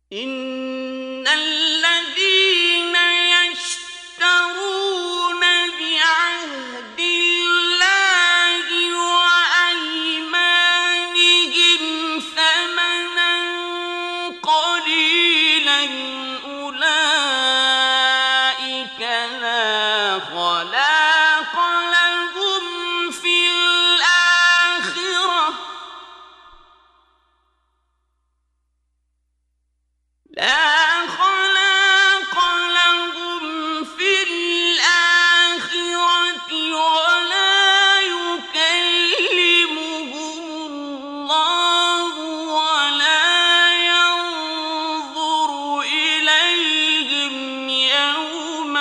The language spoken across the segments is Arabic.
إن الذين يشترون بعهد الله وأيمانهم ثمنا قليلا أولئك لا خلاق لهم في الآخرة لا خلاق لهم في الآخرة ولا يكلمهم الله ولا ينظر إليهم يوم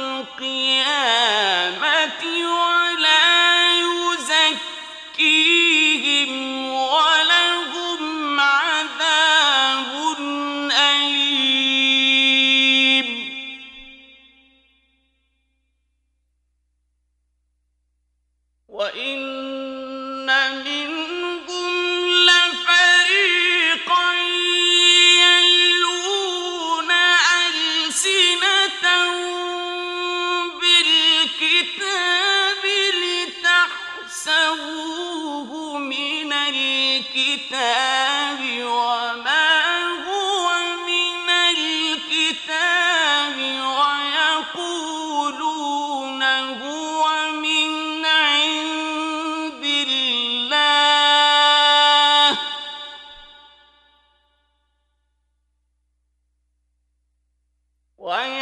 القيامة ولا يزكيهم ولهم عذاب أليم. وإن منهم لفريقا يلوون ألسنتهم بالكتاب لتحسبوه من الكتاب وما هو من الكتاب ويقولون هو من عند الله ويقولون